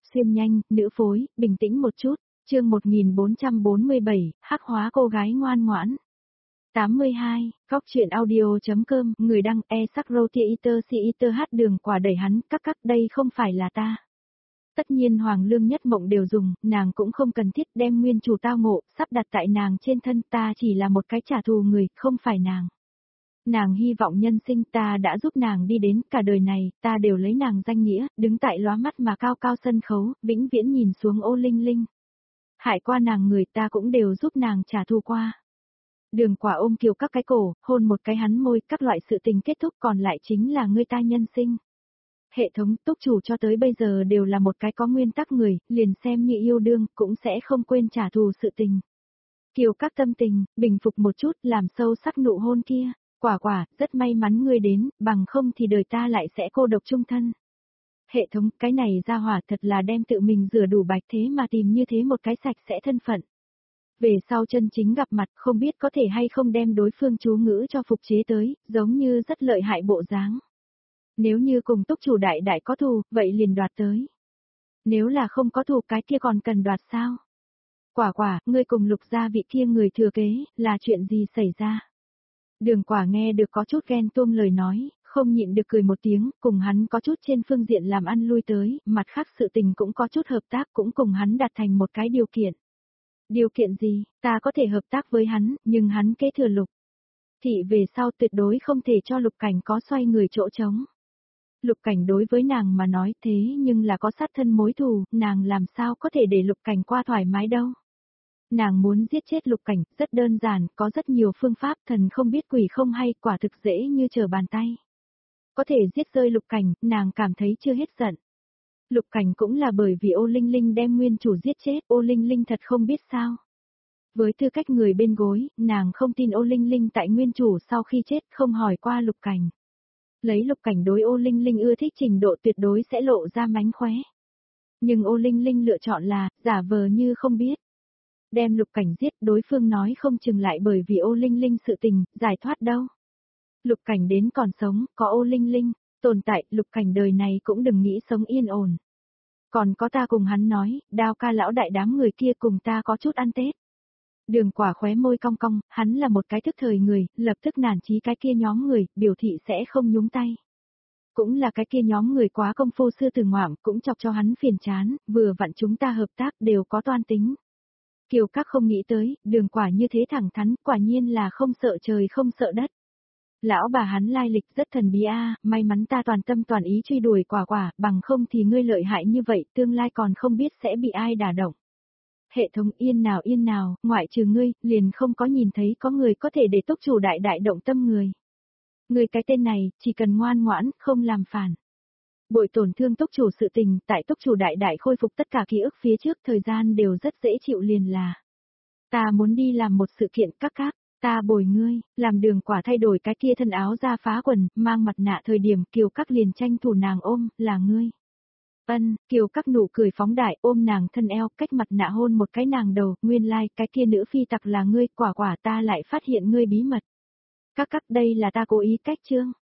xuyên nhanh, nữ phối, bình tĩnh một chút, chương 1447, hắc hóa cô gái ngoan ngoãn. 82, góc chuyện audio.com, người đăng e-sắc-rô-tia-iter-si-iter hát đường quả đẩy hắn, các đây không phải là ta. Tất nhiên Hoàng Lương Nhất Mộng đều dùng, nàng cũng không cần thiết đem nguyên chủ tao ngộ, sắp đặt tại nàng trên thân, ta chỉ là một cái trả thù người, không phải nàng. Nàng hy vọng nhân sinh ta đã giúp nàng đi đến cả đời này, ta đều lấy nàng danh nghĩa, đứng tại lóa mắt mà cao cao sân khấu, vĩnh viễn nhìn xuống Ô Linh Linh. Hại qua nàng người ta cũng đều giúp nàng trả thù qua. Đường Quả ôm Kiều các cái cổ, hôn một cái hắn môi, các loại sự tình kết thúc còn lại chính là ngươi ta nhân sinh. Hệ thống túc chủ cho tới bây giờ đều là một cái có nguyên tắc người, liền xem như yêu đương, cũng sẽ không quên trả thù sự tình. Kiều các tâm tình, bình phục một chút, làm sâu sắc nụ hôn kia. Quả, rất may mắn ngươi đến, bằng không thì đời ta lại sẽ cô độc chung thân. Hệ thống, cái này ra hỏa thật là đem tự mình rửa đủ bạch thế mà tìm như thế một cái sạch sẽ thân phận. Về sau chân chính gặp mặt không biết có thể hay không đem đối phương chú ngữ cho phục chế tới, giống như rất lợi hại bộ dáng. Nếu như cùng túc chủ đại có thù, vậy liền đoạt tới. Nếu là không có thù cái kia còn cần đoạt sao? Quả, ngươi cùng Lục gia vị kia người thừa kế, là chuyện gì xảy ra? Đường Quả nghe được có chút ghen tuông lời nói, không nhịn được cười một tiếng, cùng hắn có chút trên phương diện làm ăn lui tới, mặt khác sự tình cũng có chút hợp tác, cũng cùng hắn đạt thành một cái điều kiện. Điều kiện gì, ta có thể hợp tác với hắn, nhưng hắn kế thừa Lục thị về sau tuyệt đối không thể cho Lục Cảnh có xoay người chỗ trống. Lục Cảnh đối với nàng mà nói thế nhưng là có sát thân mối thù, nàng làm sao có thể để Lục Cảnh qua thoải mái đâu. Nàng muốn giết chết Lục Cảnh, rất đơn giản, có rất nhiều phương pháp, thần không biết quỷ không hay, quả thực dễ như trở bàn tay. Có thể giết rơi Lục Cảnh, nàng cảm thấy chưa hết giận. Lục Cảnh cũng là bởi vì Ô Linh Linh đem nguyên chủ giết chết, Ô Linh Linh thật không biết sao. Với tư cách người bên gối, nàng không tin Ô Linh Linh tại nguyên chủ sau khi chết không hỏi qua Lục Cảnh. Lấy Lục Cảnh đối Ô Linh Linh ưa thích trình độ tuyệt đối sẽ lộ ra mánh khóe. Nhưng Ô Linh Linh lựa chọn là, giả vờ như không biết. Đem Lục Cảnh giết, đối phương nói không chừng lại bởi vì Ô Linh Linh sự tình, giải thoát đâu. Lục Cảnh đến còn sống, có Ô Linh Linh, tồn tại, Lục Cảnh đời này cũng đừng nghĩ sống yên ổn. Còn có ta cùng hắn nói, Đao ca lão đại đám người kia cùng ta có chút ăn Tết. Đường Quả khóe môi cong cong, hắn là một cái thức thời người, lập tức nản chí cái kia nhóm người, biểu thị sẽ không nhúng tay. Cũng là cái kia nhóm người quá công phu sư tử ngoạm, cũng chọc cho hắn phiền chán, vừa vặn chúng ta hợp tác đều có toan tính. Kiều các không nghĩ tới, Đường Quả như thế thẳng thắn, quả nhiên là không sợ trời không sợ đất. Lão bà hắn lai lịch rất thần bí may mắn ta toàn tâm toàn ý truy đuổi Quả, bằng không thì ngươi lợi hại như vậy, tương lai còn không biết sẽ bị ai đả động. Hệ thống yên nào, ngoại trừ ngươi, liền không có nhìn thấy có người có thể để túc chủ đại động tâm người. Người cái tên này, chỉ cần ngoan ngoãn, không làm phản. Bội tổn thương túc chủ sự tình, tại túc chủ đại khôi phục tất cả ký ức phía trước thời gian đều rất dễ chịu liền là. Ta muốn đi làm một sự kiện các, ta bồi ngươi, làm Đường Quả thay đổi cái kia thân áo ra phá quần, mang mặt nạ thời điểm Kiều các liền tranh thủ nàng ôm, là ngươi. Kiều các nụ cười phóng đại ôm nàng thân eo, cách mặt nạ hôn một cái nàng đầu, nguyên lai cái kia nữ phi tặc là ngươi, Quả ta lại phát hiện ngươi bí mật. Các đây là ta cố ý cách chương.